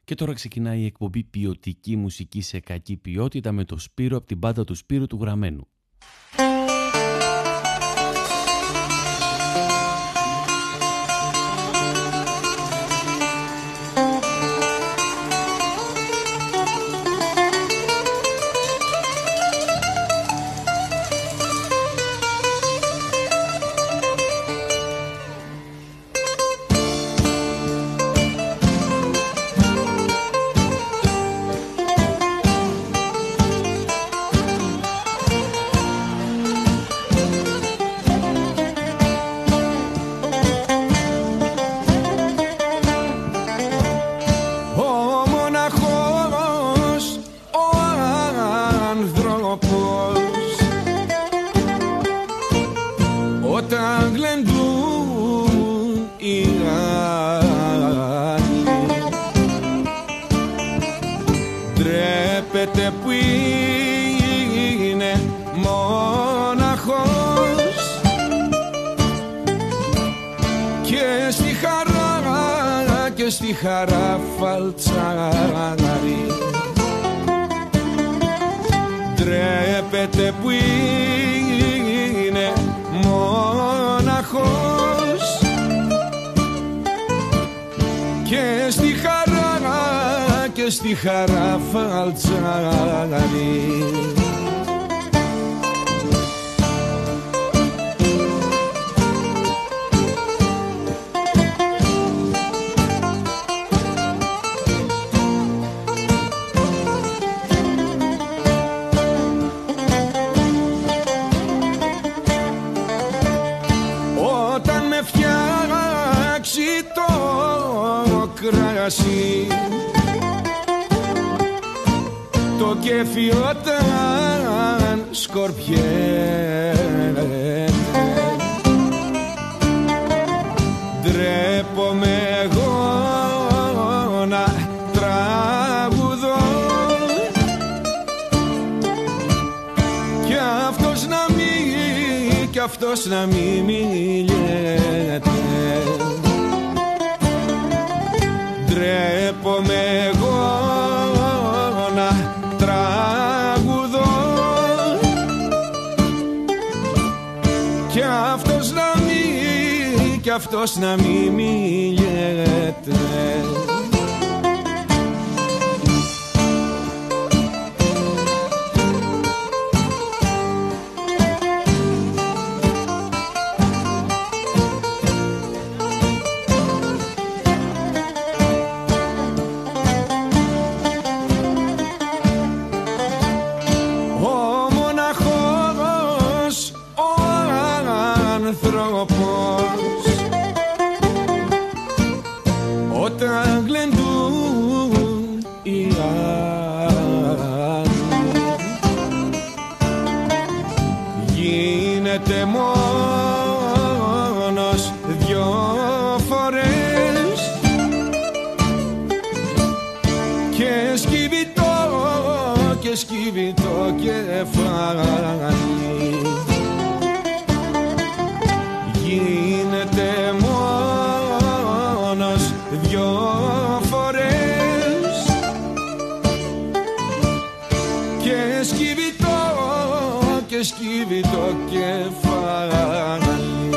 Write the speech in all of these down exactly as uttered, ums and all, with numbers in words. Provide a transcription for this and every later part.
Και τώρα ξεκινάει η εκπομπή Ποιοτική Μουσική σε Κακή Ποιότητα με το Σπύρο από την μπάντα του Σπύρου του Γραμμένου. Στη χαρά φαλτσάρι ντρέπεται που είναι μοναχός και στη χαρά και στη χαρά φαλτσάρι. Το κέφι όταν σκορπιέται ντρέπομαι εγώ να τραγουδώ κι αυτός να μην κι αυτός να μην μιλιέται. Ντρέπομαι εγώ να τραγουδώ κι αυτός να μην, κι αυτός να μην μιλιέται. Όταν γλεντούν οι άλλοι γίνεται μόνος δυο φορές και σκύβει το και σκύβει το κεφάλι. Γίνεται μόνος δυο φορές και σκύβει το και σκύβει το κεφάλι.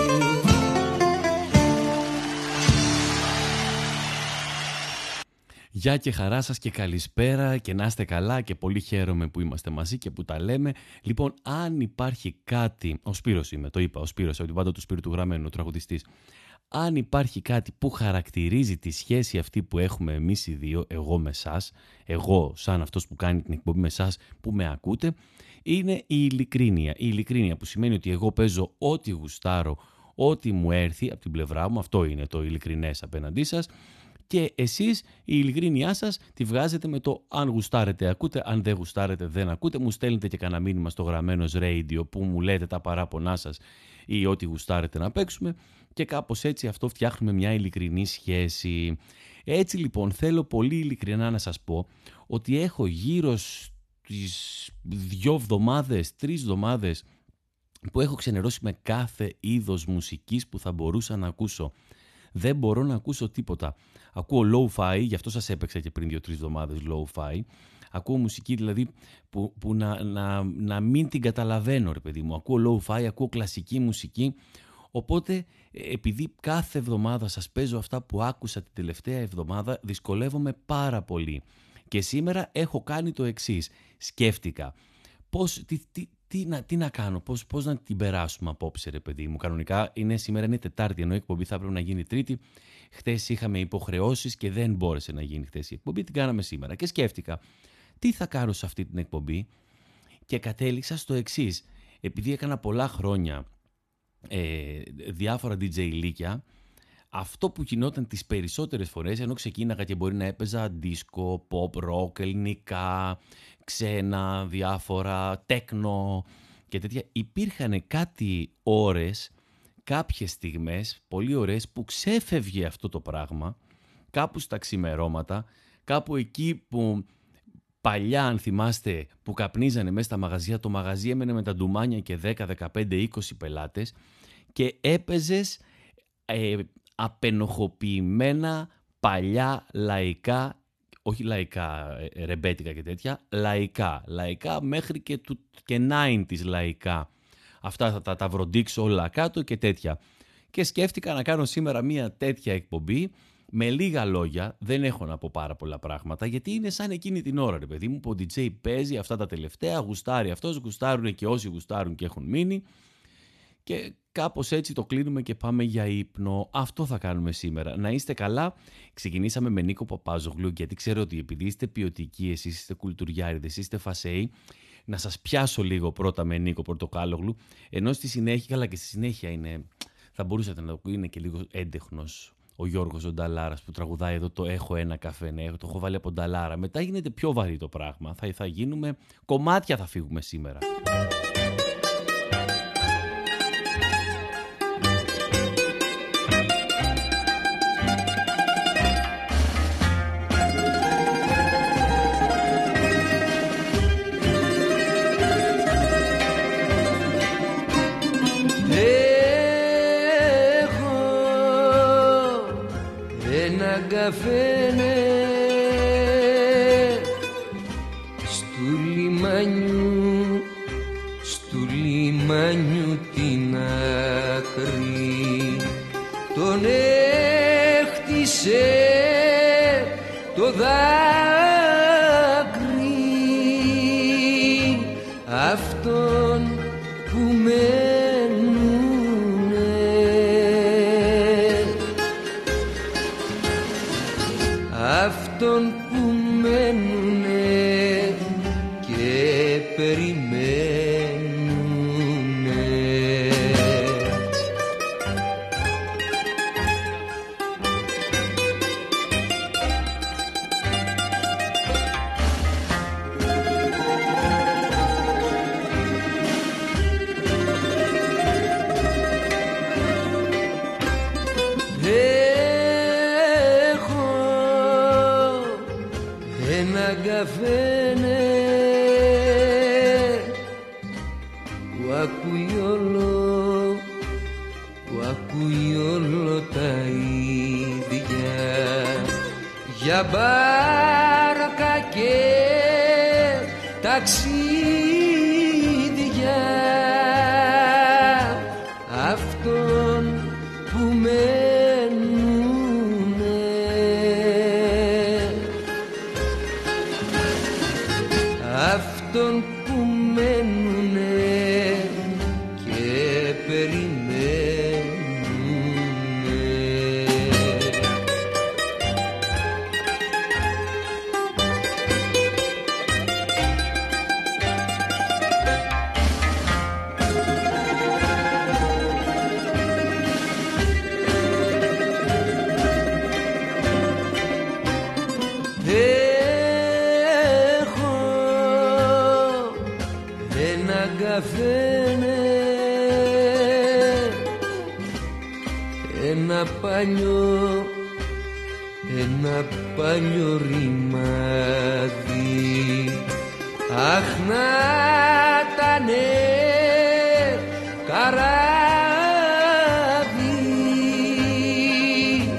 Γεια και χαρά σας και καλησπέρα και να είστε καλά και πολύ χαίρομαι που είμαστε μαζί και που τα λέμε. Λοιπόν, αν υπάρχει κάτι, ο Σπύρος είμαι, το είπα, ο Σπύρος από την πάντα του Σπύρου του Γραμμένου, ο τραγουδιστής. Αν υπάρχει κάτι που χαρακτηρίζει τη σχέση αυτή που έχουμε εμείς οι δύο, εγώ με εσάς, εγώ σαν αυτός που κάνει την εκπομπή με εσάς που με ακούτε, είναι η ειλικρίνεια. Η ειλικρίνεια που σημαίνει ότι εγώ παίζω ό,τι γουστάρω, ό,τι μου έρθει από την πλευρά μου, αυτό είναι το ειλικρινές απέναντί σας. Και εσείς η ειλικρίνειά σας τη βγάζετε με το αν γουστάρετε ακούτε, αν δεν γουστάρετε δεν ακούτε. Μου στέλνετε και κανένα μήνυμα στο Γραμμένος Radio που μου λέτε τα παράπονά σας ή ό,τι γουστάρετε να παίξουμε και κάπως έτσι αυτό φτιάχνουμε μια ειλικρινή σχέση. Έτσι λοιπόν θέλω πολύ ειλικρινά να σας πω ότι έχω γύρω στις δύο εβδομάδες, τρεις εβδομάδες που έχω ξενερώσει με κάθε είδος μουσικής που θα μπορούσα να ακούσω. δεν μπορώ να ακούσω τίποτα. Ακούω lo-fi, γι' αυτό σας έπαιξα και πριν δύο-τρεις εβδομάδες lo-fi. Ακούω μουσική δηλαδή που, που να, να, να μην την καταλαβαίνω, ρε παιδί μου. Ακούω lo-fi, ακούω κλασική μουσική. Οπότε, επειδή κάθε εβδομάδα σας παίζω αυτά που άκουσα την τελευταία εβδομάδα, δυσκολεύομαι πάρα πολύ. Και σήμερα έχω κάνει το εξής. Σκέφτηκα πώς, τι, τι, τι, να, τι να κάνω, πώς, πώς να την περάσουμε απόψε, ρε παιδί μου. Κανονικά είναι, σήμερα είναι Τετάρτη, ενώ η εκπομπή θα πρέπει να γίνει Τρίτη. Χτες είχαμε υποχρεώσεις και δεν μπόρεσε να γίνει χτες η εκπομπή. Την κάναμε σήμερα. Και σκέφτηκα τι θα κάνω σε αυτή την εκπομπή και κατέληξα στο εξής. Επειδή έκανα πολλά χρόνια ε, διάφορα ντι τζέι λίκια, αυτό που γινόταν τις περισσότερες φορές, ενώ ξεκίναγα και μπορεί να έπαιζα δίσκο, pop, rock, ελληνικά, ξένα, διάφορα, τέκνο και τέτοια, υπήρχαν κάτι ώρες, κάποιες στιγμές, πολύ ωραίες, που ξέφευγε αυτό το πράγμα, κάπου στα ξημερώματα, κάπου εκεί που παλιά, αν θυμάστε, που καπνίζανε μέσα στα μαγαζιά, το μαγαζί έμενε με τα ντουμάνια και δέκα, δεκαπέντε, είκοσι πελάτες και έπαιζες ε, απενοχοποιημένα παλιά λαϊκά, όχι λαϊκά ε, ρεμπέτικα και τέτοια, λαϊκά, λαϊκά μέχρι και, του, και ενενήντα λαϊκά. Αυτά θα τα, τα βροντίξω όλα κάτω και τέτοια. Και σκέφτηκα να κάνω σήμερα μια τέτοια εκπομπή. Με λίγα λόγια, δεν έχω να πω πάρα πολλά πράγματα, γιατί είναι σαν εκείνη την ώρα, ρε παιδί μου, που ο ντι τζέι παίζει αυτά τα τελευταία, γουστάρει αυτός, γουστάρουν και όσοι γουστάρουν και έχουν μείνει. Και κάπως έτσι το κλείνουμε και πάμε για ύπνο. Αυτό θα κάνουμε σήμερα. Να είστε καλά. Ξεκινήσαμε με Νίκο Παπάζογλου, γιατί ξέρω ότι επειδή είστε ποιοτικοί, εσείς είστε κουλτουριάριδες, είστε φασέοι, να σας πιάσω λίγο πρώτα με Νίκο Πορτοκάλογλου, ενώ στη συνέχεια, καλά και στη συνέχεια είναι, θα μπορούσατε να είναι και λίγο έντεχνος. Ο Γιώργος ο Νταλάρας που τραγουδάει εδώ το «Έχω ένα καφέ», ναι, το έχω βάλει από Νταλάρα. Μετά γίνεται πιο βαρύ το πράγμα. Θα, θα γίνουμε, κομμάτια θα φύγουμε σήμερα. Καφένε στου λιμάνιου, στου λιμάνιου την άκρη, τον έχτισε το δάκρυ αυτόν που αυτόν που μένουνε και περιμένουνε. Καφένε που ακούει όλο, που ακούει όλο τα ίδια, για μπάρκα και ταξίδια αυτόν που μένουνε, αυτόν που μένουνε και περιμένουνε. Καφένε ένα παλιό, ένα παλιό ρημάδι, αχ να ήτανε καράβι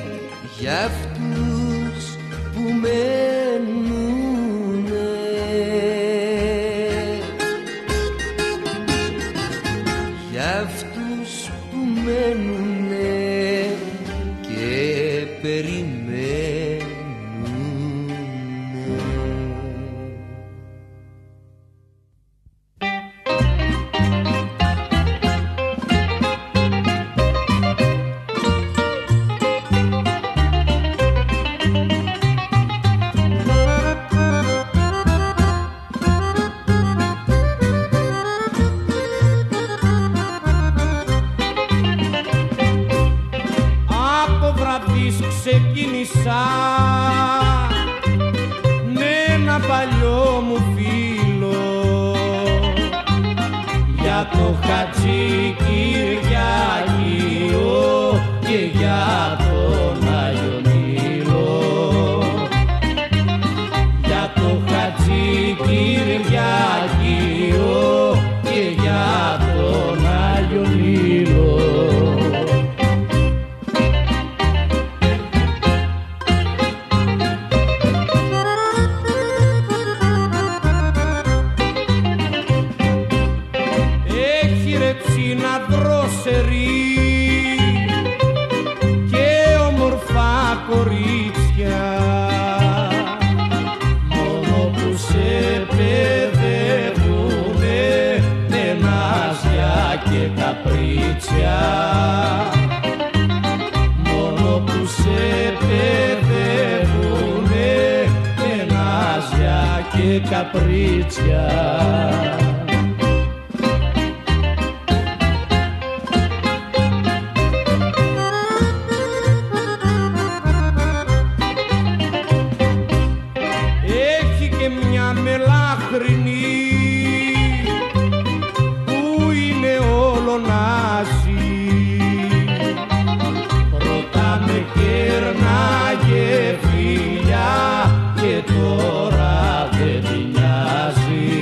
για το Χατζη Κυριάκιο και για τον Άγιο Νείλο, για το Χατζη Κυριάκιο και για τον Άγιο Νείλο. Και όμορφα κορίτσια, μόνο που σε παιδεύουνε νενάζια και καπρίτσια, μόνο που σε παιδεύουνε νενάζια και καπρίτσια. Που είναι όλο νάσι, πρώτα με κέρναγε φιλιά και τώρα δεν τη νοιάζει.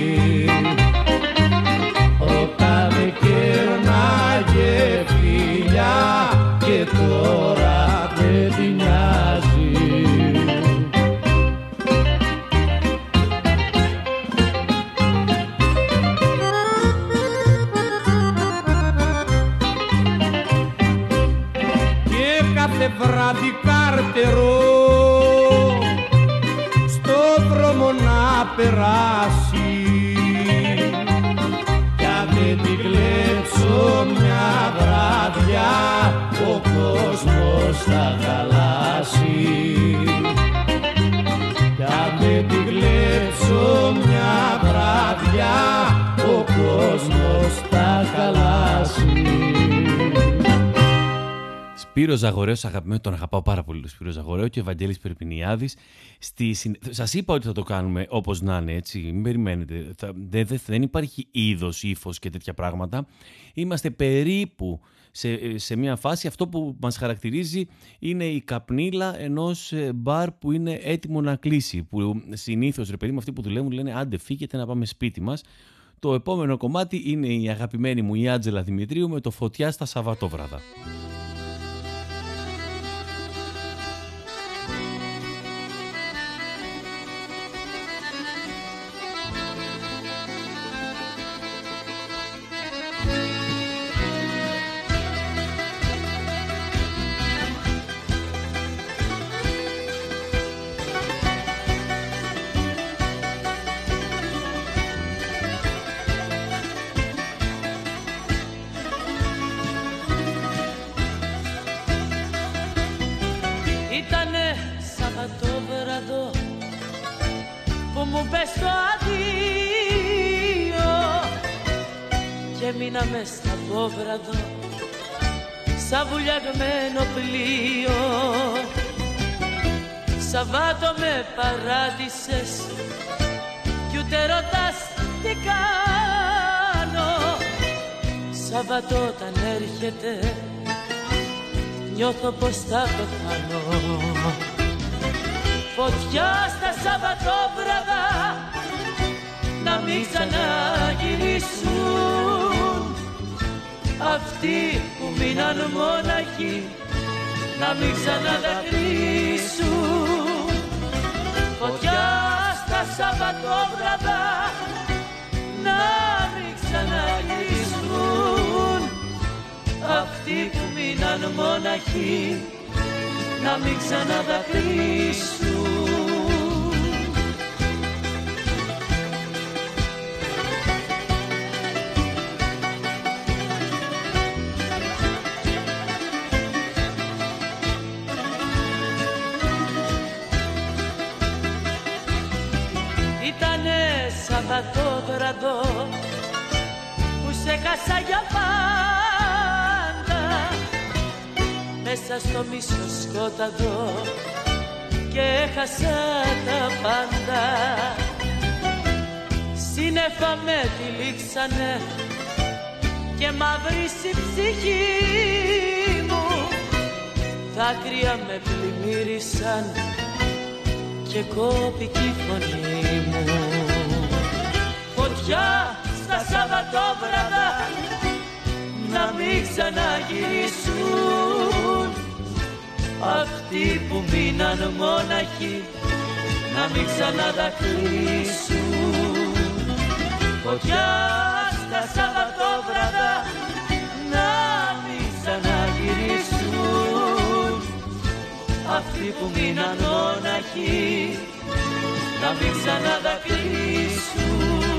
Πρώτα με κέρναγε φιλιά και τώρα δεν τη νοιάζει. Βράδυ κάρτερο στο δρόμο να περάσει, κι αν δεν την κλέψω μια βράδια ο κόσμος θα χαλάσει. Κι αν δεν την κλέψω μια βράδια ο κόσμος θα χαλάσει. Σπύρος Ζαγορέος, αγαπημένο, τον αγαπάω πάρα πολύ τον Σπύρο Ζαγορέο, και ο Ευαγγέλης Περπινιάδης. Στη... Σας είπα ότι θα το κάνουμε όπως να είναι, έτσι, μην περιμένετε. Θα... Δεν, δεν υπάρχει είδος, ύφος και τέτοια πράγματα. Είμαστε περίπου σε, σε μια φάση, αυτό που μας χαρακτηρίζει είναι η καπνίλα ενός μπαρ που είναι έτοιμο να κλείσει. Που συνήθως, ρε παιδί μου, αυτοί που δουλεύουν λένε άντε φύγετε να πάμε σπίτι μας. Το επόμενο κομμάτι είναι η αγαπημένη μου η Άντζελα Δημητρίου με το Φωτιά στα Σαββατόβραδα. Μείναμε στα Πόβραδο σαν βουλιαγμένο πλοίο. Σαββάτο με παράτησες κι ούτε ρωτάς τι κάνω. Σαββάτο όταν έρχεται νιώθω πως θα πεθάνω. Φωτιά στα Σαββατόβραδα να μην ξαναγυρίσουν αυτοί που μείναν μόναχοι, να μην ξαναδακρύσουν. Φωτιά στα Σαββατόβραδα να μην ξαναγυρίσουν αυτοί που μείναν μόναχοι, να μην ξαναδακρύσουν. Σαββατόβραδο που σε χάσα για πάντα μέσα στο μίσο σκόταδο και έχασα τα πάντα. Σύννεφα με τυλίξανε και μαυρίσει η ψυχή μου, δάκρυα με πλημμύρισαν και κόπηκε η φωνή μου. Φωτιά στα Σαββατόβραδα να μην ξαναγυρίσουν, αυτοί που μείναν μόναχοι να μην ξαναδακρύσουν. Φωτιά στα Σαββατόβραδα να μην ξαναγυρίσουν, αυτοί που μείναν μόναχοι να μην ξαναδακρύσουν.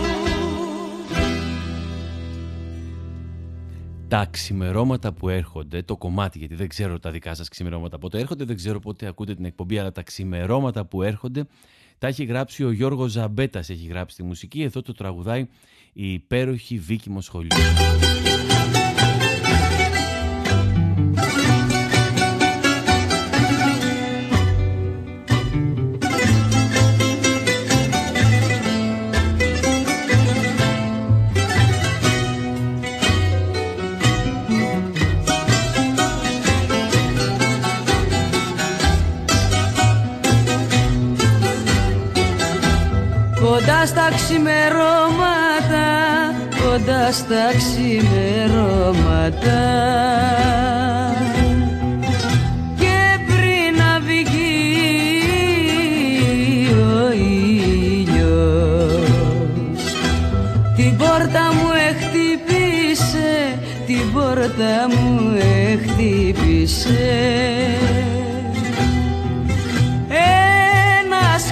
Τα ξημερώματα που έρχονται, το κομμάτι, γιατί δεν ξέρω τα δικά σας ξημερώματα πότε έρχονται, δεν ξέρω πότε ακούτε την εκπομπή, αλλά τα ξημερώματα που έρχονται τα έχει γράψει ο Γιώργος Ζαμπέτας, έχει γράψει τη μουσική, εδώ το τραγουδάει η υπέροχη Βίκη Μοσχολιού. Κοντά στα ξημερώματα, κοντά στα ξημερώματα, και πριν να βγει ο ήλιος, την πόρτα μου εχτύπησε, την πόρτα μου εχτύπησε ένας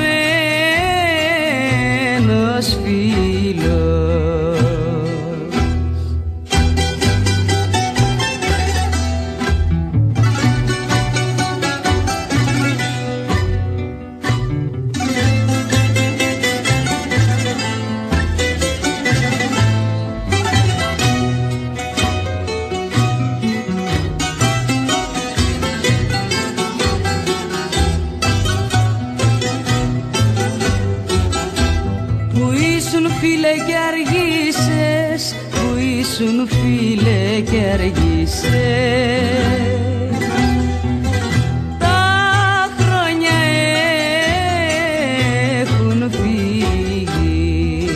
χαμένος φίλος. Φίλε και αργήσες, που ήσουν φίλε και αργήσες, τα χρόνια έχουν φύγει,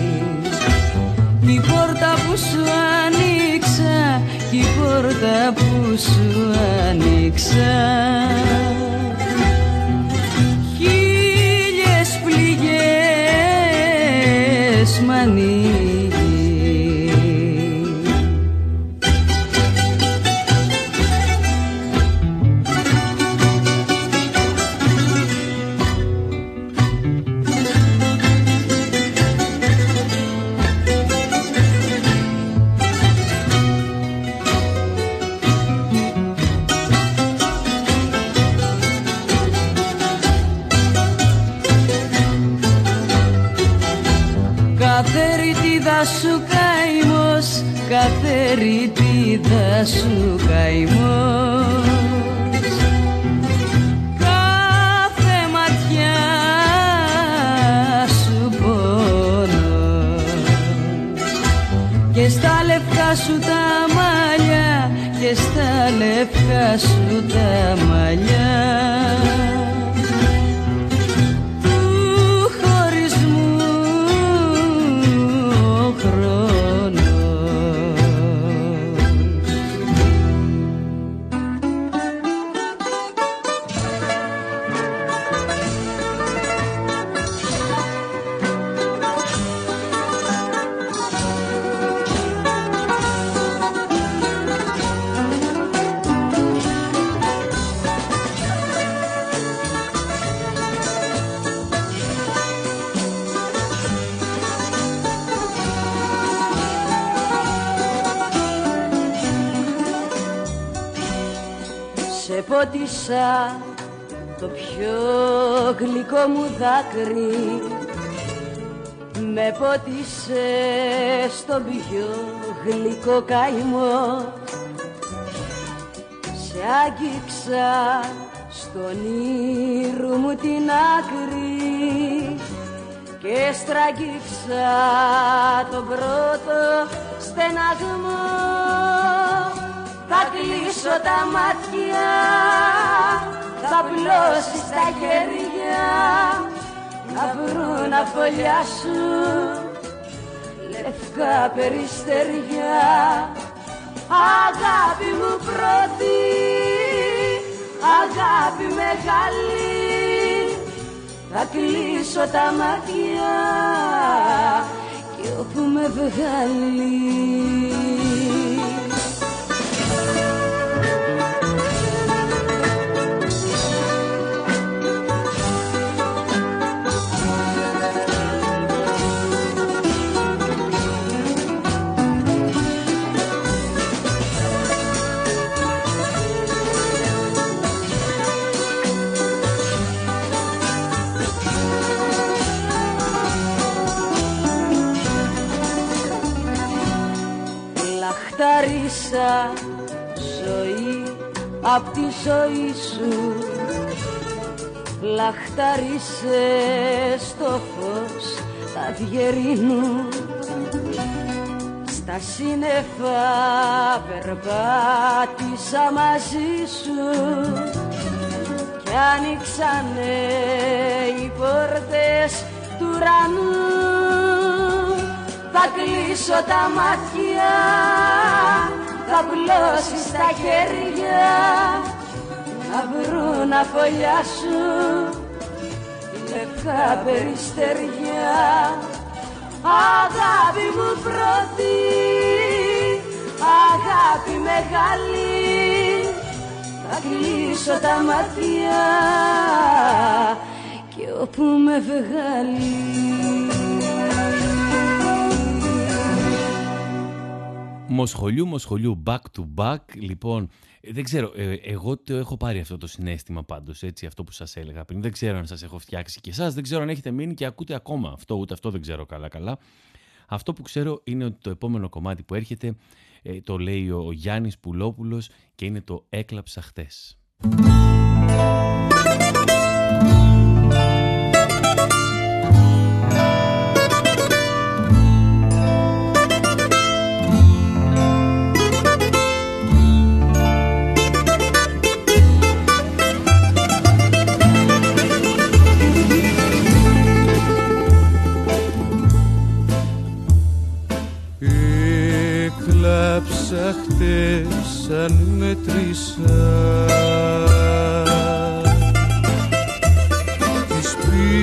η πόρτα που σου άνοιξα, η πόρτα που σου άνοιξα, χίλιες πληγές μ' ανοίγει. Κάθε ρητίδα σου καημός, κάθε ρητίδα σου καημός, κάθε ματιά σου πόνος, και στα λευκά σου τα μαλλιά, και στα λευκά σου τα μαλλιά, πότισα το πιο γλυκό μου δάκρυ, με πότισε στο πιο γλυκό καημό, σε άγγιξα στον ήρου μου την άκρη και στραγγίξα τον πρώτο στεναγμό. Θα κλείσω τα μάτια, θα πλώσεις τα χέρια, να βρουν να φωλιάσουν λευκά περιστεριά. Αγάπη μου πρώτη, αγάπη μεγάλη, θα κλείσω τα μάτια και όπου με βγάλει. Λαχταρίσα ζωή απ' τη ζωή σου, λαχταρίσε στο φως τα διερήνου. Στα σύννεφα περπάτησα μαζί σου κι άνοιξανε οι πόρτες του ουρανού. Θα κλείσω τα μάτια, θα πλώσεις τα χέρια, να βρουν να φωλιάσουν λευκά περιστεριά. Αγάπη μου πρώτη, αγάπη μεγάλη, θα κλείσω τα μάτια και όπου με βγάλει. Μοσχολιού, Μοσχολιού, back to back. Λοιπόν, δεν ξέρω, ε, εγώ το έχω πάρει αυτό το συναίσθημα πάντως, έτσι, αυτό που σας έλεγα πριν. Δεν ξέρω αν σας έχω φτιάξει και εσάς, δεν ξέρω αν έχετε μείνει και ακούτε ακόμα αυτό, ούτε αυτό δεν ξέρω καλά-καλά. Αυτό που ξέρω είναι ότι το επόμενο κομμάτι που έρχεται ε, το λέει ο Γιάννης Πουλόπουλος και είναι το «Έκλαψα χτες». Έκλαψα χτες σαν μέτρησα τις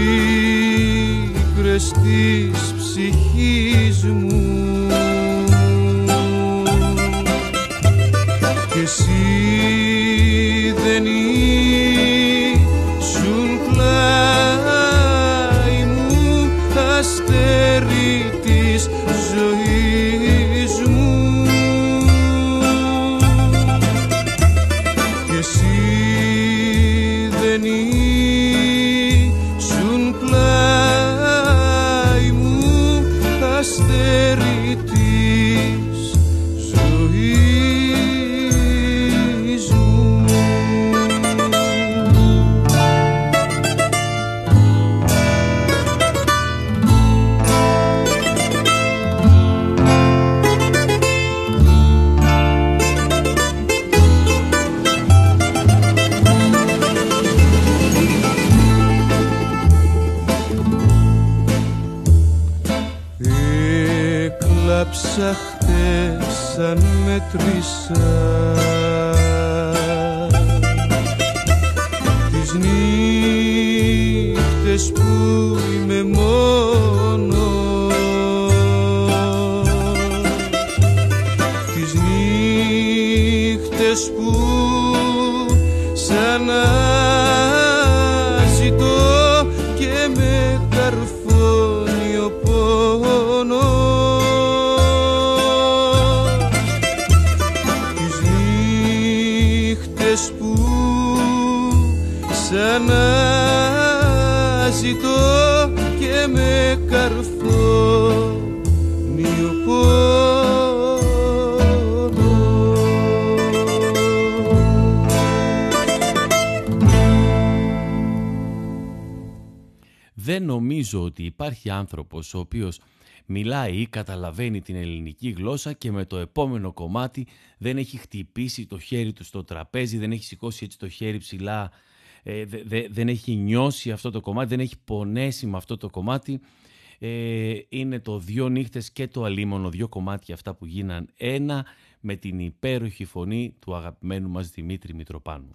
πίκρες της ψυχής μου και εσύ δεν ήσουν πλάι μου, αστέρι της ζωής μου. Έκλαψα χτες σαν μέτρησα τις νύχτες που είμαι μόνος, τις νύχτες που σαν αναζητώ και με καρφώνει ο πόνος. Σαν αναζητώ και με καρφώνει ο πόνος. Δεν νομίζω ότι υπάρχει άνθρωπος ο οποίος μιλάει ή καταλαβαίνει την ελληνική γλώσσα και με το επόμενο κομμάτι δεν έχει χτυπήσει το χέρι του στο τραπέζι, δεν έχει σηκώσει έτσι το χέρι ψηλά, ε, δε, δε, δεν έχει νιώσει αυτό το κομμάτι, δεν έχει πονέσει με αυτό το κομμάτι. Ε, είναι το Δυο νύχτες και το Αλίμονο, δύο κομμάτια αυτά που γίναν ένα με την υπέροχη φωνή του αγαπημένου μας Δημήτρη Μητροπάνου.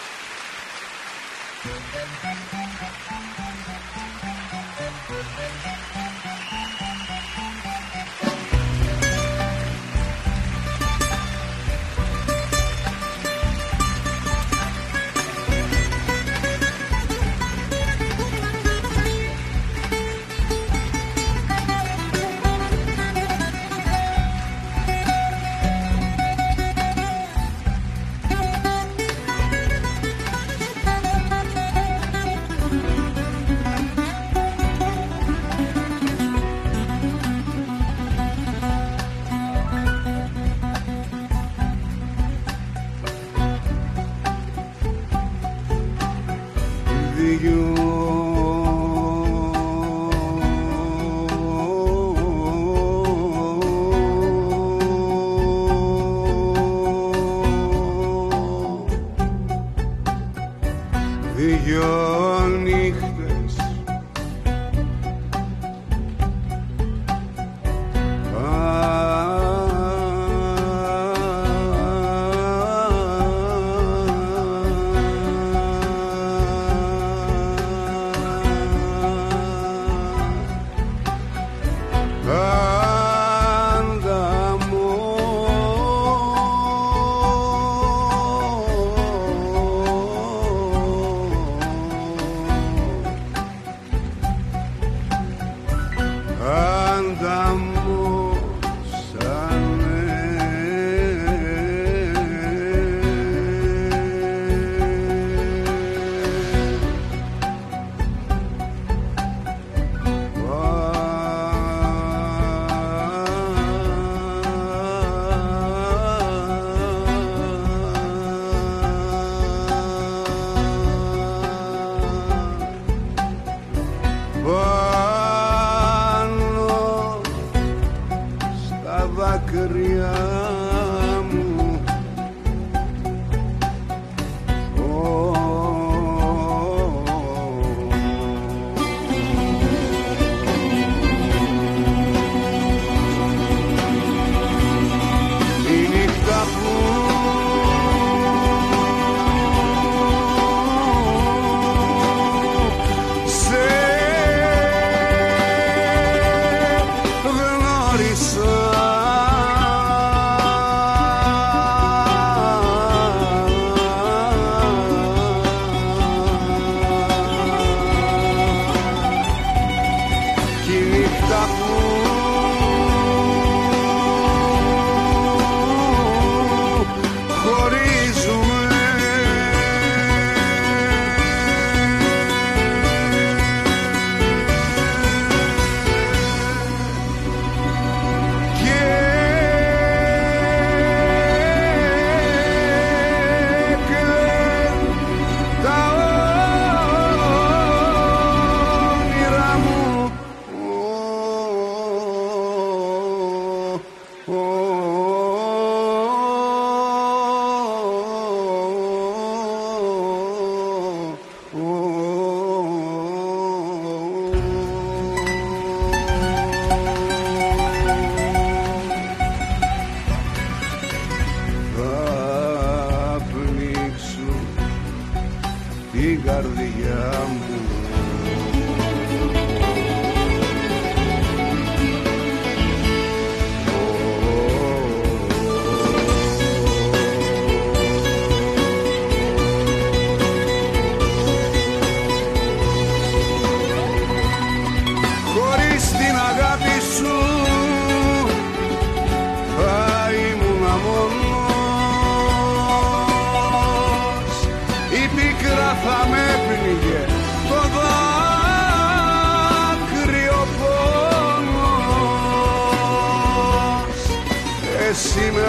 Εσύ με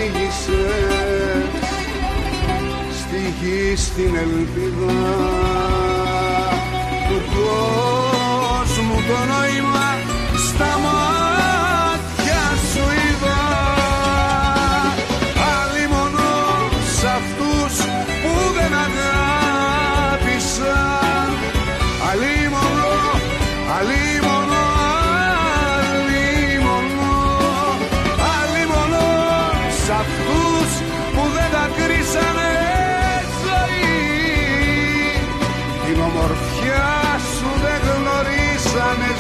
οδήγησες στη γη στην ελπίδα του κόσμου.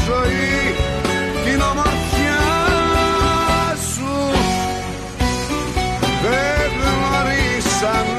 ζωή την ομορφιά σου δεν γνωρίσανε.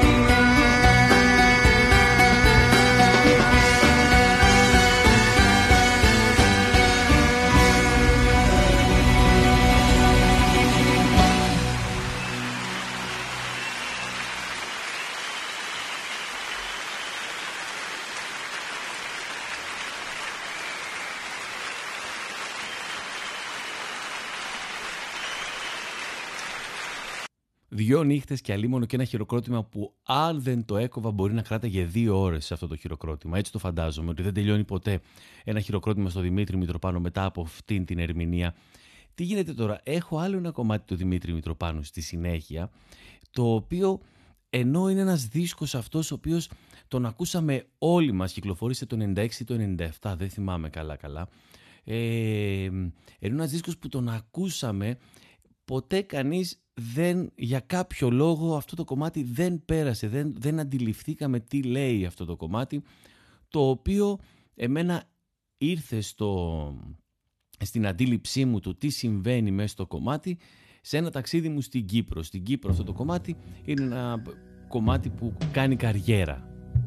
Δυο νύχτες και αλίμονο και ένα χειροκρότημα που αν δεν το έκοβα μπορεί να κράταγε δύο ώρες αυτό το χειροκρότημα. Έτσι το φαντάζομαι, ότι δεν τελειώνει ποτέ ένα χειροκρότημα στο Δημήτρη Μητροπάνο μετά από αυτήν την ερμηνεία. Τι γίνεται τώρα, έχω άλλο ένα κομμάτι του Δημήτρη Μητροπάνου στη συνέχεια, το οποίο ενώ είναι ένας δίσκος αυτός ο οποίος τον ακούσαμε όλοι μας, κυκλοφορήσε το ενενήντα έξι ή το ενενήντα επτά, δεν θυμάμαι καλά καλά, ε, ενώ ένας δίσκος που τον ακούσαμε, ποτέ κανείς δεν, για κάποιο λόγο αυτό το κομμάτι δεν πέρασε, δεν, δεν αντιληφθήκαμε τι λέει αυτό το κομμάτι, το οποίο εμένα ήρθε στο, στην αντίληψή μου του τι συμβαίνει μέσα στο κομμάτι σε ένα ταξίδι μου στην Κύπρο. Στην Κύπρο αυτό το κομμάτι είναι ένα κομμάτι που κάνει καριέρα.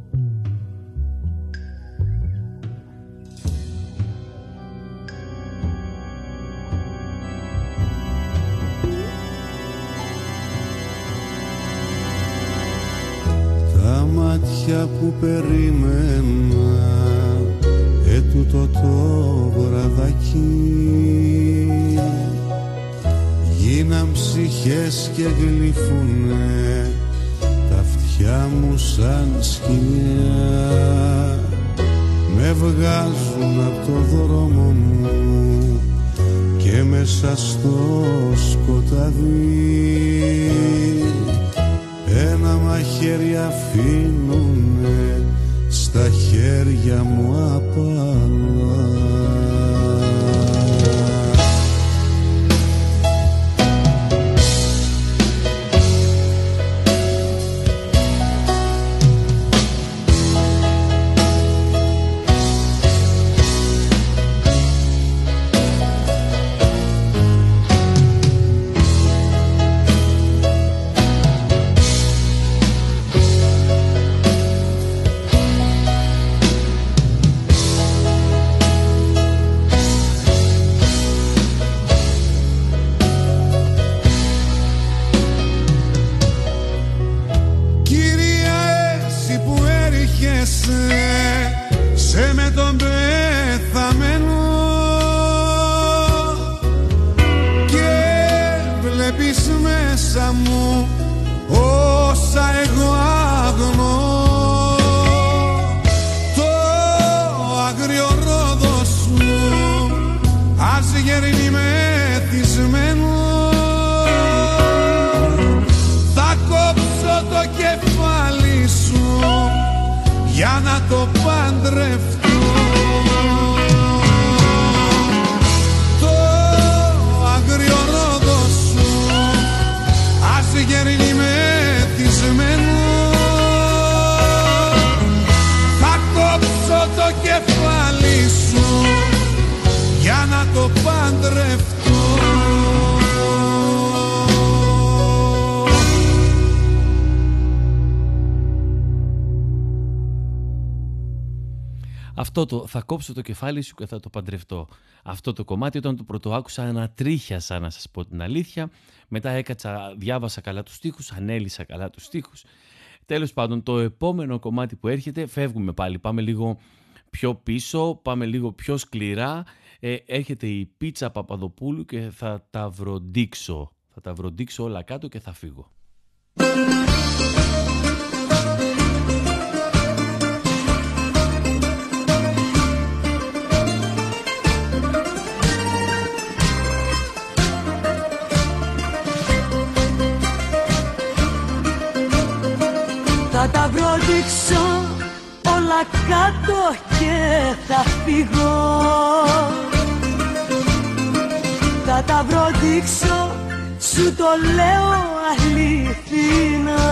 Τα μάτια που περίμενα ετούτο το βραδάκι γίναν ψυχές και γλύφουνε τα αυτιά μου σαν σκοινιά, με βγάζουν από το δρόμο μου και μέσα στο σκοτάδι ένα μαχαίρι αφήνουνε στα χέρια μου απαλά. Σε με τον πεθαμένο και βλέπεις μέσα μου όσα εγώ αγνώ, το άγριο ρόδο σου ας γερνεί μεθυσμένο, θα κόψω το κεφάλι σου για να το παντρευτώ. Το άγριο ρόδο σου ας γερνεί μεθυσμένο, θα κόψω το κεφάλι σου για να το παντρευτώ. Αυτό το «θα κόψω το κεφάλι σου και θα το παντρευτώ». Αυτό το κομμάτι όταν το πρωτοάκουσα ανατρίχιασα, να σας πω την αλήθεια. Μετά έκατσα, διάβασα καλά τους στίχους, ανέλυσα καλά τους στίχους. Τέλος πάντων, το επόμενο κομμάτι που έρχεται, φεύγουμε πάλι, πάμε λίγο πιο πίσω, πάμε λίγο πιο σκληρά. Ε, έρχεται η Πίτσα Παπαδοπούλου και θα τα βροντίξω. Θα τα βροντίξω όλα κάτω και θα φύγω. Θα τα βροντίξω όλα κάτω και θα φύγω. Θα τα βροντίξω, σου το λέω αληθινά.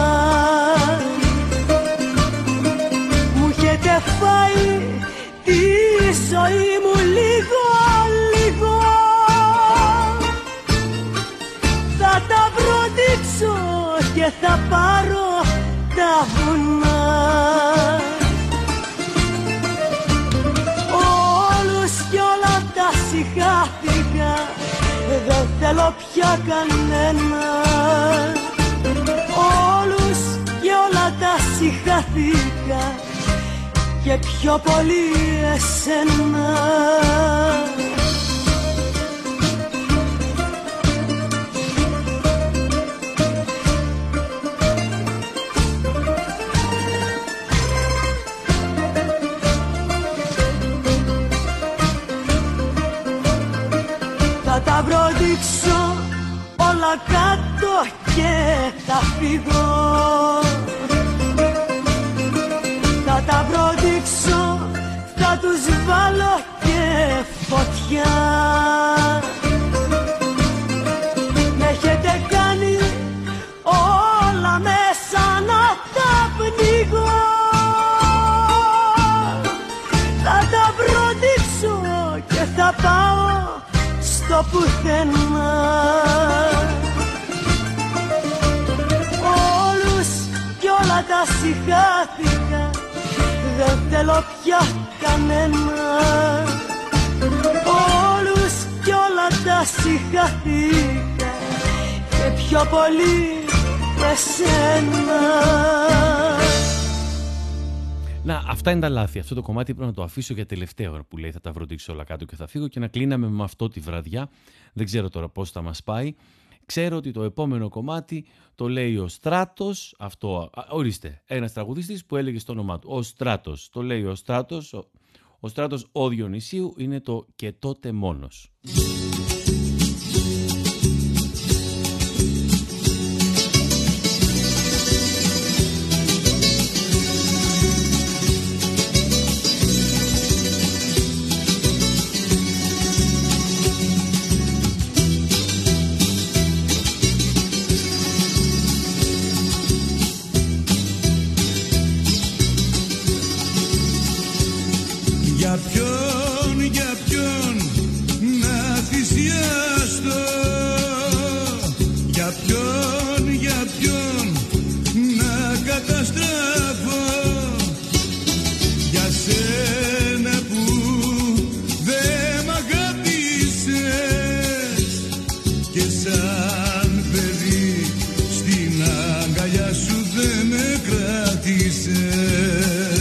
Μου έχετε φάει τη ζωή μου λίγο θα πάρω τα βουνά. Όλους κι όλα τα συγχάθηκα, δεν θέλω πια κανένα. Όλους κι όλα τα συγχάθηκα και πιο πολύ εσένα. Θα τα βροντίξω όλα κάτω και θα φύγω. Θα τα βροντίξω, θα τους βάλω και φωτιά. Με έχετε κάνει όλα μέσα να τα πνίγω. Θα τα βροντίξω και θα πάω στο πουθενά. Όλους κι όλα τα συγχάθηκα, δεν θέλω πια κανένα. Όλους κι όλα τα συγχάθηκα και πιο πολύ εσένα. Να, αυτά είναι τα λάθη. Αυτό το κομμάτι πρέπει να το αφήσω για τελευταίο που λέει θα τα βροντίξω όλα κάτω και θα φύγω και να κλείναμε με αυτό τη βραδιά. Δεν ξέρω τώρα πώς θα μας πάει. Ξέρω ότι το επόμενο κομμάτι το λέει ο Στράτος. Αυτό, α, ορίστε, ένας τραγουδιστής που έλεγε στο όνομά του. Ο Στράτος. Το λέει ο Στράτος. Ο, ο Στράτος ο Διονυσίου είναι το «Και τότε μόνος». Για ποιον, για ποιον να θυσιαστώ, για ποιον, για ποιον να καταστραφώ, για σένα που δεν μ' αγάπησες και σαν παιδί στην αγκαλιά σου δεν με κράτησες.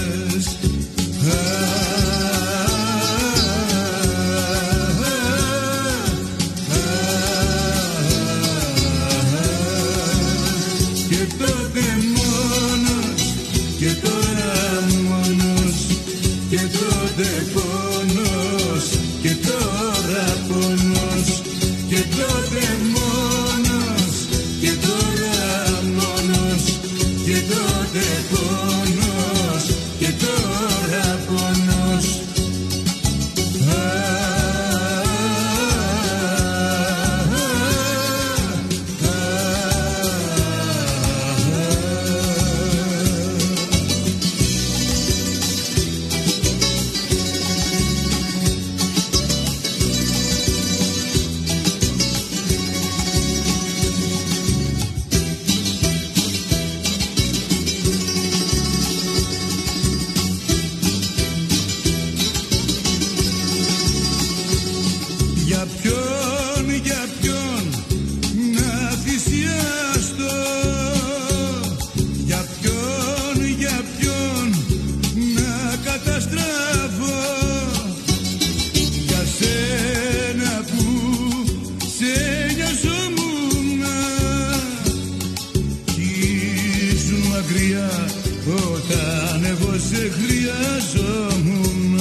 Όταν εγώ σε χρειαζόμουν,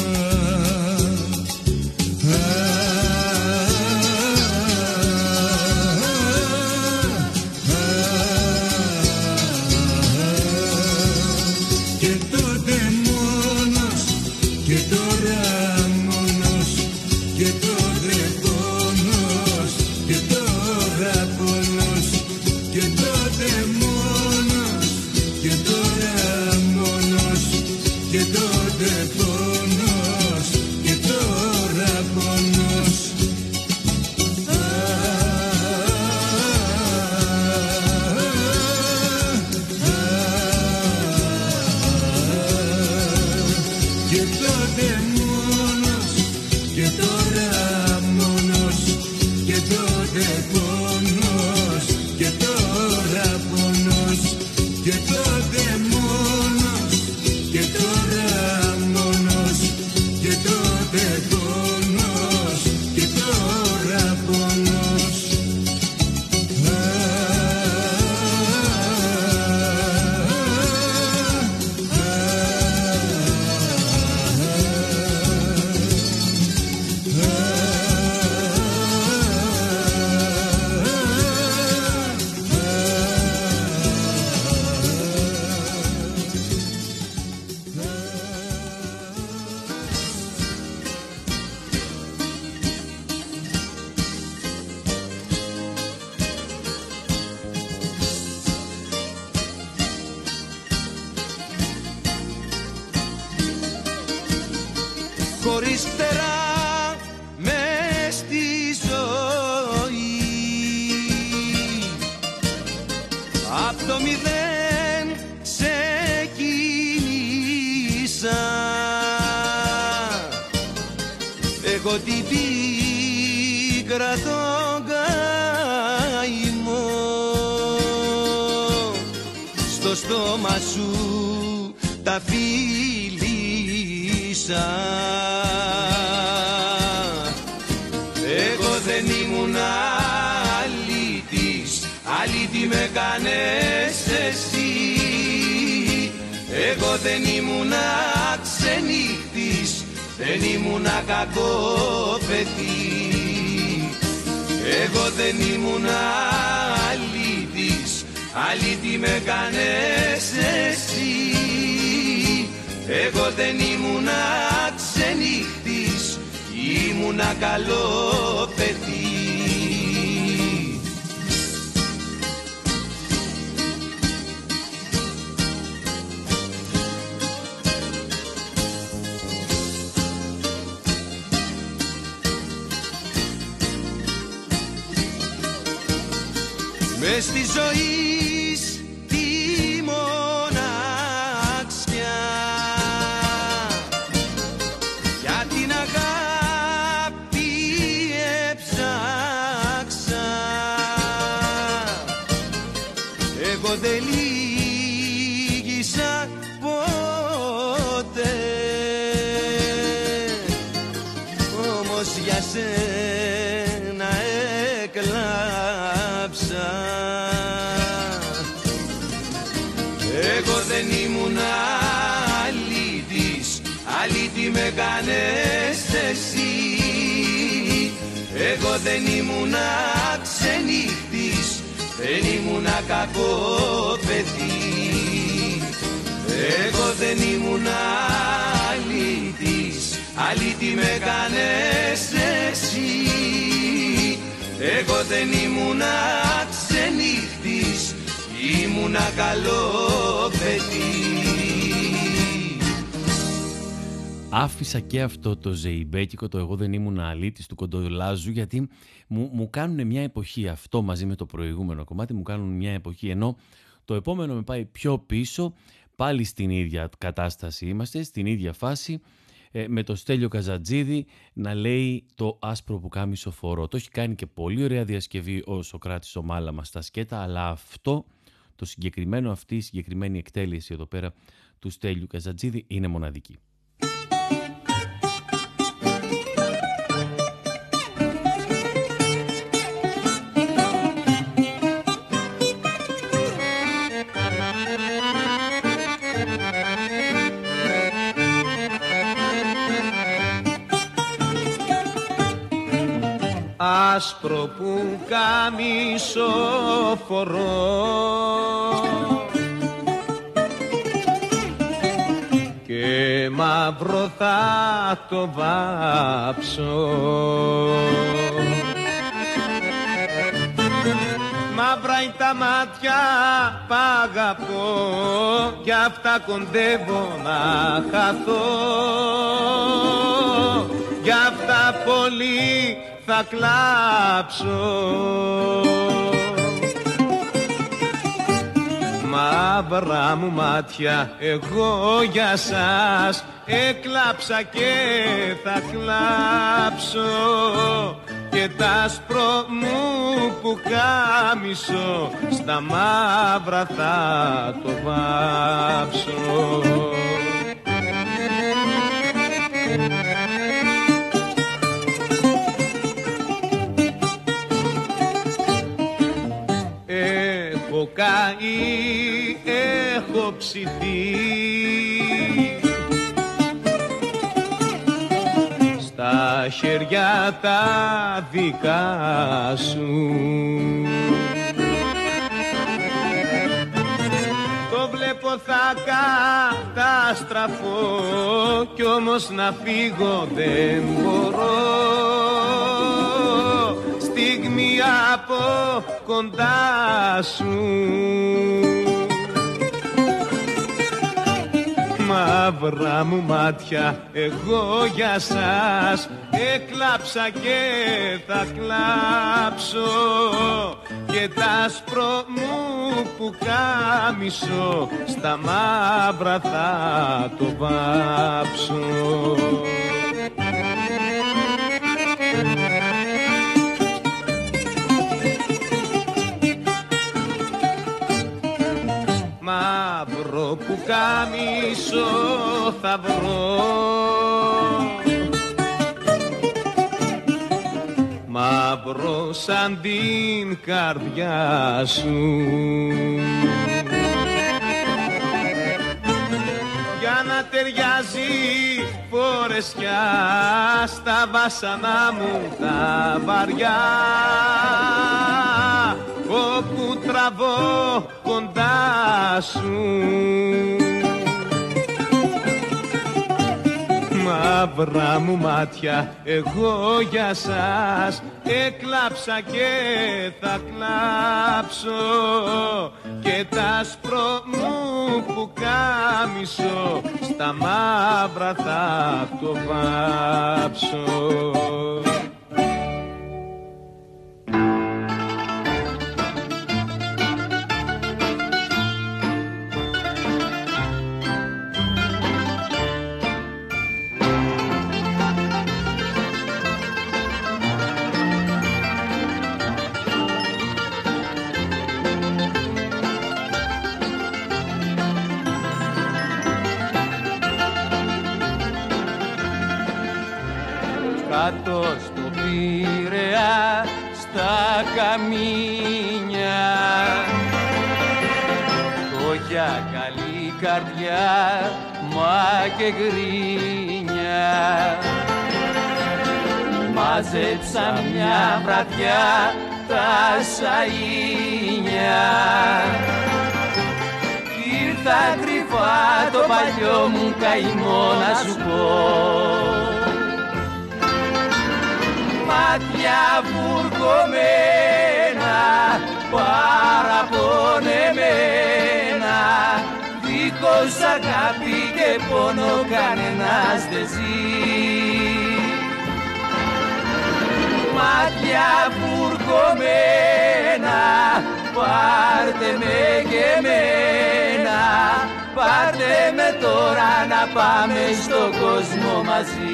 και τότε μόνος και τώρα μόνος, και τότε πόνος και τώρα πόνος, και τότε μόνος και τώρα μόνος, και τότε πόνος και τώρα πόνος. και τώρα μόνος, και τότε πόνος, και τώρα πόνος, και τότε μόνος, και τώρα μόνος, και τότε πόνος, και τώρα πόνος. Χωρίς φτερά μες στη ζωή, απ' το μηδέν ξεκίνησα. Εγώ την πίκρα τον καημό, στο στόμα σου τα φίλησα. Εγώ δεν ήμουν αλήτης, αλήτη με κάνες εσύ. Εγώ δεν ήμουν ξενύχτης, δεν ήμουν κακό παιδί. Εγώ δεν ήμουν αλήτης, αλήτη με κάνες εσύ. Εγώ δεν ήμουνα ξενύχτης, ήμουνα καλό παιδί. Μες στη ζωή τη μοναξιά, για την αγάπη έψαξα. Εγώ δεν λύγησα ποτέ, όμως για σένα έκλαψα. Εγώ δεν ήμουν αλήτης, αλήτη με κάνες εσύ. Εγώ δεν ήμουν ξενύχτης, δεν ήμουν κακό παιδί. Εγώ δεν ήμουν αλήτης, αλήτη με κάνες εσύ. Εγώ δεν ήμουν ξενύχτης, ήμουνα καλό παιδί. Άφησα και αυτό το ζεϊμπέκικο, το εγώ δεν ήμουν αλήτης του Κοντολάζου, γιατί μου, μου κάνουν μια εποχή, αυτό μαζί με το προηγούμενο κομμάτι μου κάνουν μια εποχή, ενώ το επόμενο με πάει πιο πίσω, πάλι στην ίδια κατάσταση είμαστε, στην ίδια φάση, ε, με το Στέλιο Καζατζίδη να λέει το άσπρο πουκάμισο φορώ. Το έχει κάνει και πολύ ωραία διασκευή ο Σοκράτης ο Μάλαμας στα σκέτα, αλλά αυτό, το συγκεκριμένο, αυτή η συγκεκριμένη εκτέλεση εδώ πέρα του Στέλιου Καζατζίδη είναι μοναδική. Άσπρο πουκάμισο φορώ και μαύρο θα το βάψω. Μαύρα είναι τα μάτια π' αγαπώ, κι αυτά κοντεύω να χαθώ. Γι' αυτά πολύ θα κλάψω. μαύρα μου μάτια, εγώ για σας έκλαψα και θα κλάψω, και τ' άσπρο μου που κάμισο στα μαύρα θα το βάψω. Έχω καεί, έχω ψηθεί στα χέρια τα δικά σου. Το βλέπω θα καταστραφώ, κι όμως να φύγω δεν μπορώ. Στιγμή από κοντά σου, μαύρα μου μάτια, εγώ για σας έκλαψα και θα κλάψω, και τ' άσπρο μου που κάμισο στα μαύρα θα το βάψω. Μαύρο που κάμισο θα βρω, μαύρο σαν την καρδιά σου, για να ταιριάζει φορεσιά στα βάσανα μου τα βαριά, όπου τραβώ κοντά σου. Μαύρα μου μάτια, εγώ για σας έκλαψα και θα κλάψω, και τ' άσπρο μου που κάμισο στα μαύρα θα το βάψω. Κάτω στο Πειραιά στα καμίνια, το για καλή καρδιά μα και γκρίνια, μάζεψα μια βραδιά τα σαΐνια, ήρθα κρυφά το παλιό μου καημό να σου πω. Μάτια βουρκωμένα, παραπονεμένα, δίχως αγάπη και πόνο κανένας δεν ζει. Μάτια βουρκωμένα, πάρτε με και εμένα, πάρτε με τώρα να πάμε στον κόσμο μαζί.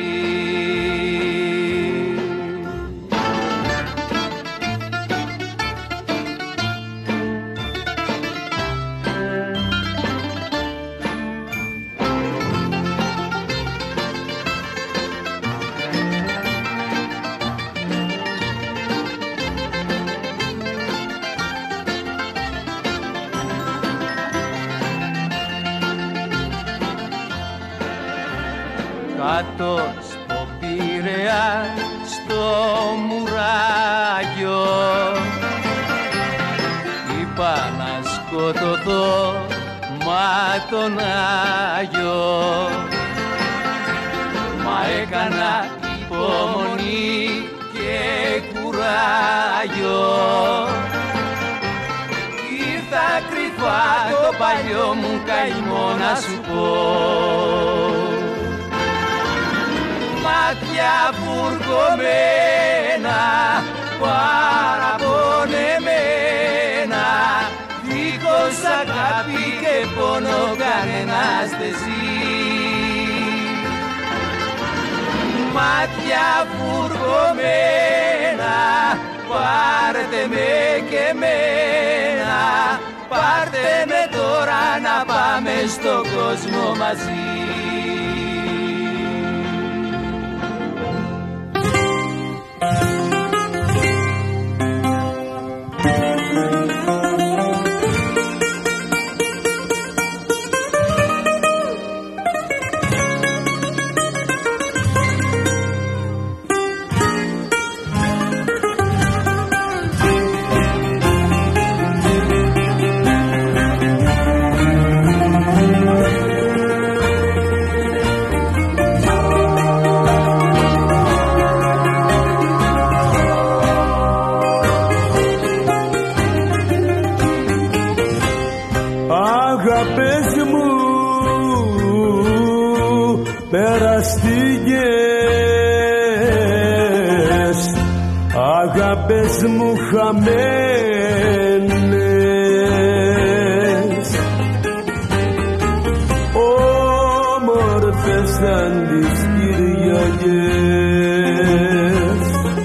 Κάτω στο Πειραιά, στο μουράγιο, είπα να σκοτωθώ, μα τον Άγιο. Μα έκανα υπομονή και κουράγιο, ήρθα κρυφά το παλιό μου καημό να σου πω. Μάτια βουρκωμένα, παραπονεμένα, δίχως αγάπη μόνο κανένας δεν ζει. Μάτια βουργωμένα, πάρτε με και μένα, πάρτε με τώρα να πάμε στον κόσμο μαζί. Αγάπες μου χαμένες, όμορφες σαν τις Κυριακές,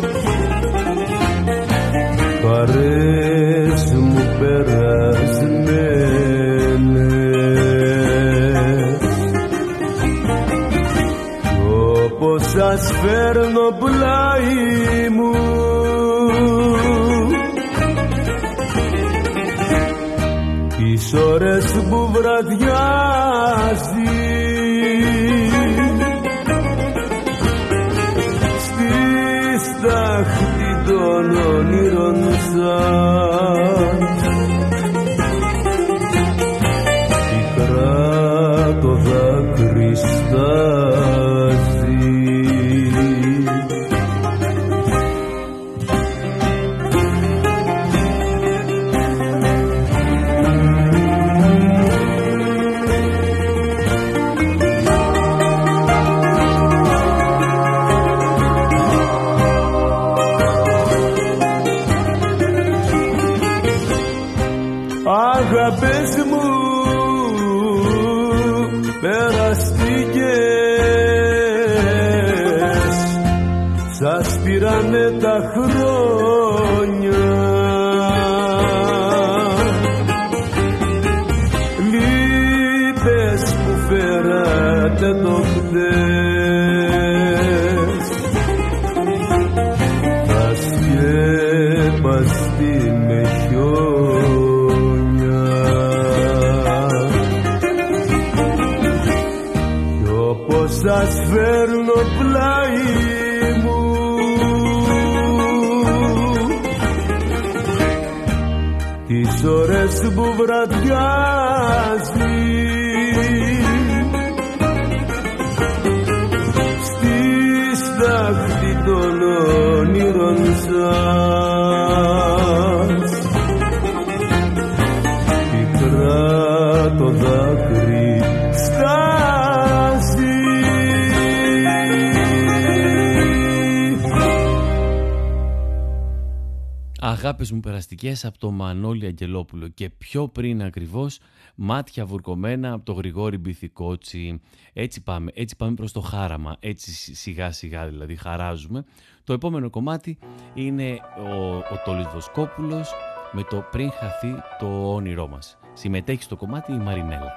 παρές μου περασμένες. Κι όπως σας φέρνω πλάι μου, τις ώρες που βραδιάζει, στη στάχτη των όνειρων σας, πικρά το δάκρυ στάζει. Αγάπες μου περαστικές, σας πήρανε τα χρόνια, λύπες που φέρατε το χθες, θα σκέπαστη με χιόνια. Σας φέρνω πλάι μου, τις ώρες που βραδιάζει, στη στάχτη των όνειρων σας, πικρά το δάκρυ στάζει. Αγάπες μου περαστικές από το Μανώλη Αγγελόπουλο και πιο πριν ακριβώς Μάτια βουρκωμένα από το Γρηγόρη Μπιθικότσι. Έτσι πάμε, έτσι πάμε προς το χάραμα, έτσι σιγά σιγά δηλαδή χαράζουμε. Το επόμενο κομμάτι είναι ο, ο Τόλης Βοσκόπουλος με το Πριν χαθεί το όνειρό μας. Συμμετέχει στο κομμάτι η Μαρινέλα.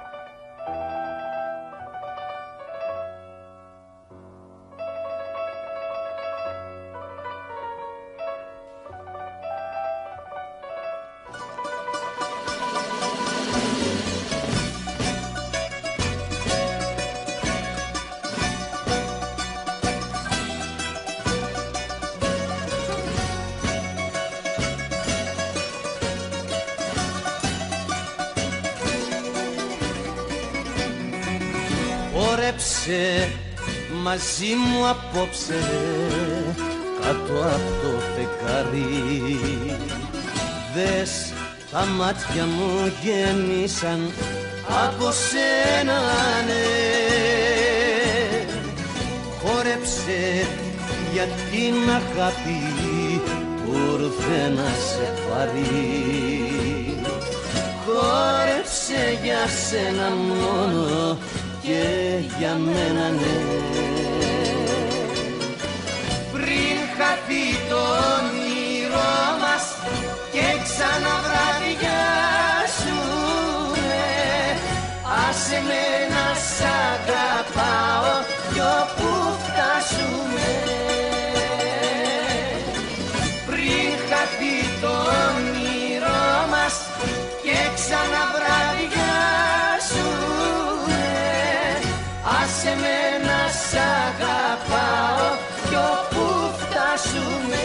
Μαζί μου απόψε κάτω από το φεγγάρι, δες τα μάτια μου γέμισαν από σένα, ναι. Χόρεψε για την αγάπη που ήρθε να σε πάρει, χόρεψε για σένα μόνο και για μένα ναι. Πριν χαθεί το όνειρό μας και ξαναβραδιάσουμε, άσε με να σ' αγαπάω κι όπου φτάσουμε. Πριν χαθεί το όνειρό μας και ξαναβραδιάσουμε, άσε με να σ' αγαπάω κι όπου φτάσουμε.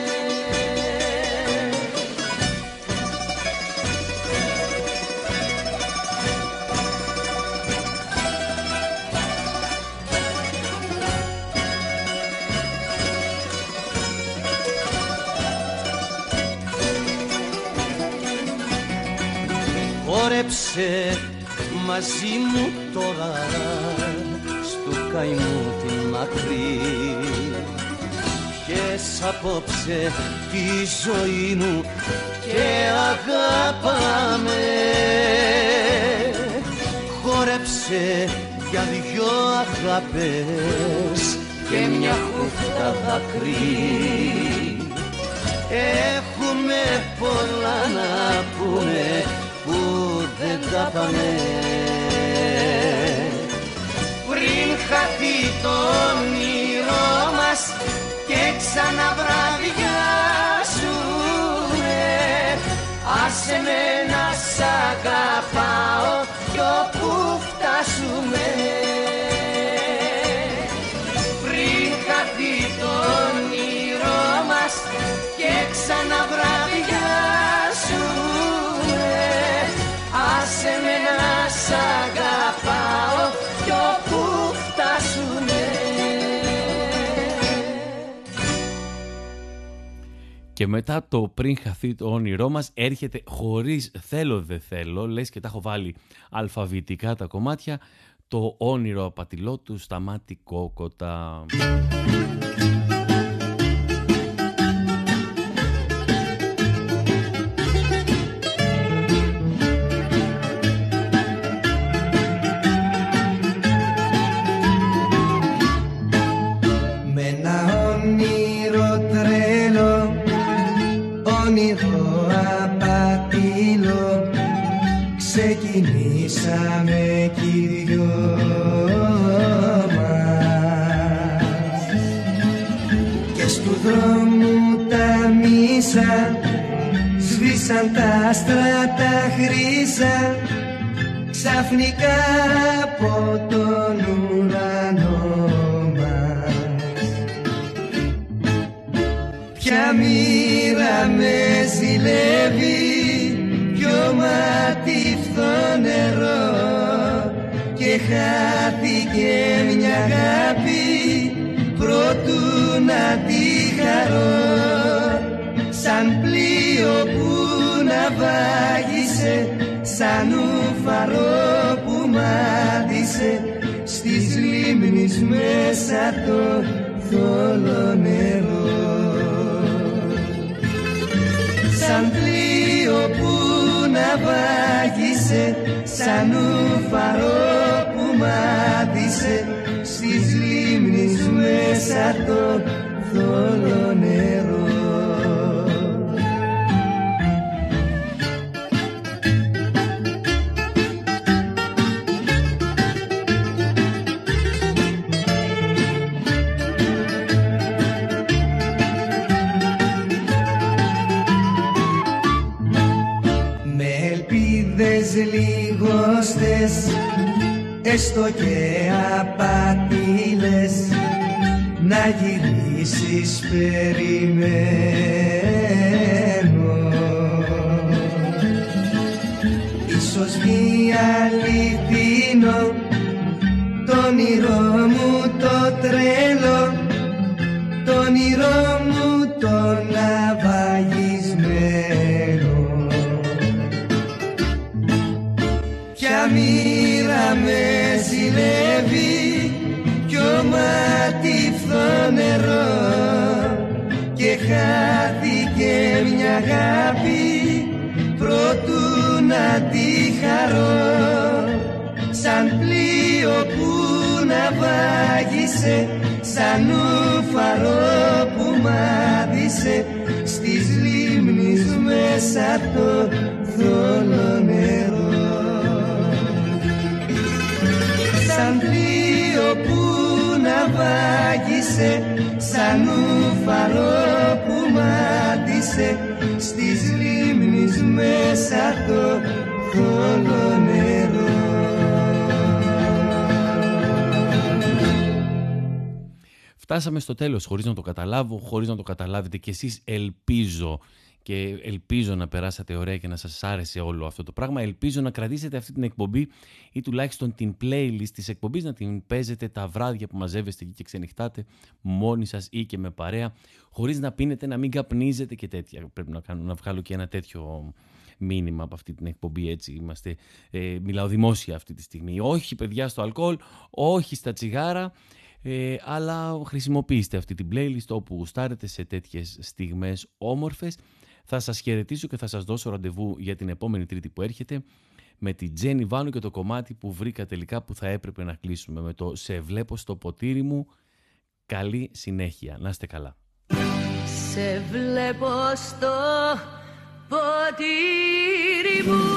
Χόρεψε μαζί μου τώρα στου καημού την μακρύ, πιες απόψε τη ζωή μου και αγάπαμε. Χόρεψε για δυο αγάπες και μια χούφτα δάκρυ. Έχουμε πολλά να πούμε που δεν τα πάμε. Πριν χαθεί το όνειρό μας και ξαναβραδιάσουμε, άσε με να σ' αγαπάω κι όπου φτάσουμε. Πριν χαθεί το όνειρό μας και ξαναβραδιάσουμε, άσε με να σ' αγαπάω κι όπου φτάσουμε. Και μετά το πριν χαθεί το όνειρό μας έρχεται χωρίς θέλω δε θέλω, λες και τα έχω βάλει αλφαβητικά τα κομμάτια, το όνειρο απατηλό του Σταμάτη Κόκοτα. Ξεκινήσαμε κι οι δυο μας και στου δρόμου τα μίσα σβήσαν τα άστρα τα χρύσα ξαφνικά από τον ουρανό μας. Ποια μοίρα με ζηλεύει, ποιο μάτι φθό νερό και χάθηκε μια αγάπη προτού να τη χαρώ. Σαν πλοίο που ναυάγησε, σαν ουφαρό που μάτισε στις λίμνης μέσα το θόλο νερό. Σαν πλοίο που ναυάγησε, σαν ουφαρό που μάτισε στις λίμνης μέσα το θόλο νερό. Λιγόστες, έστω και απατήλες, να γυρίσεις περιμένω. Ίσως βγει αληθινό το όνειρό μου το τρέλο, το όνειρό μου το ναυαγισμένο. Ποια μοίρα με ζηλεύει, ποιο μάτι φθό νερό και χάθηκε μια αγάπη προτού να να τη χαρώ, σαν πλοίο που ναυάγησε, σαν ουφαρό που μάδισε στις λίμνης μέσα το θόλο νερό. Σαν πλοίο που ναυάγησε, σαν ουφαρό που μάδισε στις λίμνης μέσα το θόλο νερό. Φτάσαμε στο τέλος, χωρίς να το καταλάβω, χωρίς να το καταλάβετε κι εσείς, ελπίζω. Και ελπίζω να περάσατε ωραία και να σας άρεσε όλο αυτό το πράγμα. Ελπίζω να κρατήσετε αυτή την εκπομπή ή τουλάχιστον την playlist της εκπομπής, να την παίζετε τα βράδια που μαζεύεστε εκεί και ξενυχτάτε μόνοι σας ή και με παρέα, χωρίς να πίνετε, να μην καπνίζετε και τέτοια. Πρέπει να, κάνω, να βγάλω και ένα τέτοιο μήνυμα από αυτή την εκπομπή, έτσι είμαστε. Ε, μιλάω δημόσια αυτή τη στιγμή. Όχι παιδιά στο αλκοόλ, όχι στα τσιγάρα. Ε, αλλά χρησιμοποιήστε αυτή την playlist όπου γουστάρετε σε τέτοιες στιγμές όμορφες. Θα σας χαιρετήσω και θα σας δώσω ραντεβού για την επόμενη Τρίτη που έρχεται με την Τζέννη Βάνου και το κομμάτι που βρήκα τελικά που θα έπρεπε να κλείσουμε με το «Σε βλέπω στο ποτήρι μου». Καλή συνέχεια. Να είστε καλά. Σε βλέπω στο ποτήρι μου,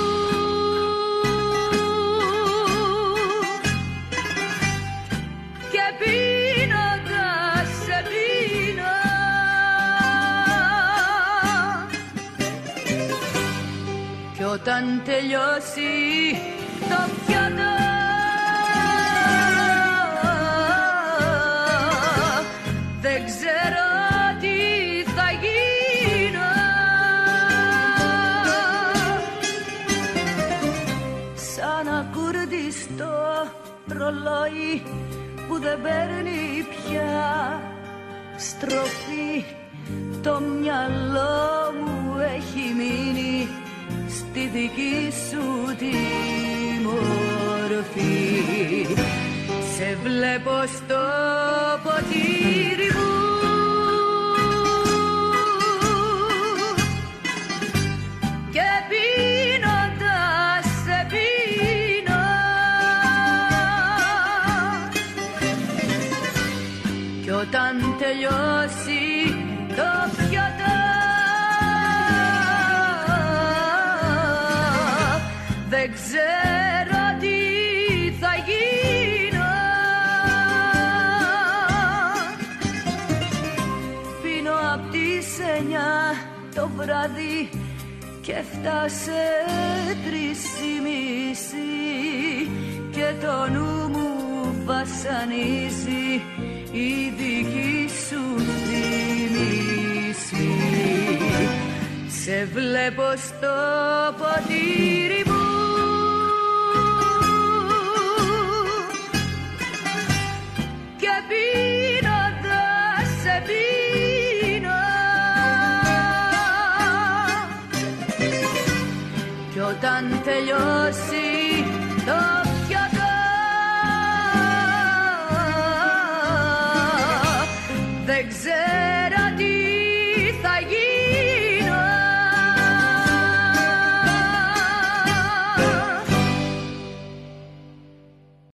πίνοντας σε πίνω, κι όταν τελειώσει το πιάτο δεν ξέρω τι θα γίνω. Σαν ακουρδιστό ρολόι που δεν παίρνει πια στροφή, το μυαλό μου έχει μείνει στη δική σου τη μορφή. Σε βλέπω στο ποτήρι μου και πίνοντας σε πίνω, κι όταν τελειώσει το πιάτο δεν ξέρω τι θα γίνω. Πίνω απ' τις εννιά το βράδυ και φτάσε τρεις η μισή και το νου μου βασανίζει η δική σου θύμηση. Σε βλέπω στο ποτήρι μου και πίνοντας σε πίνω, κι όταν τελειώσει το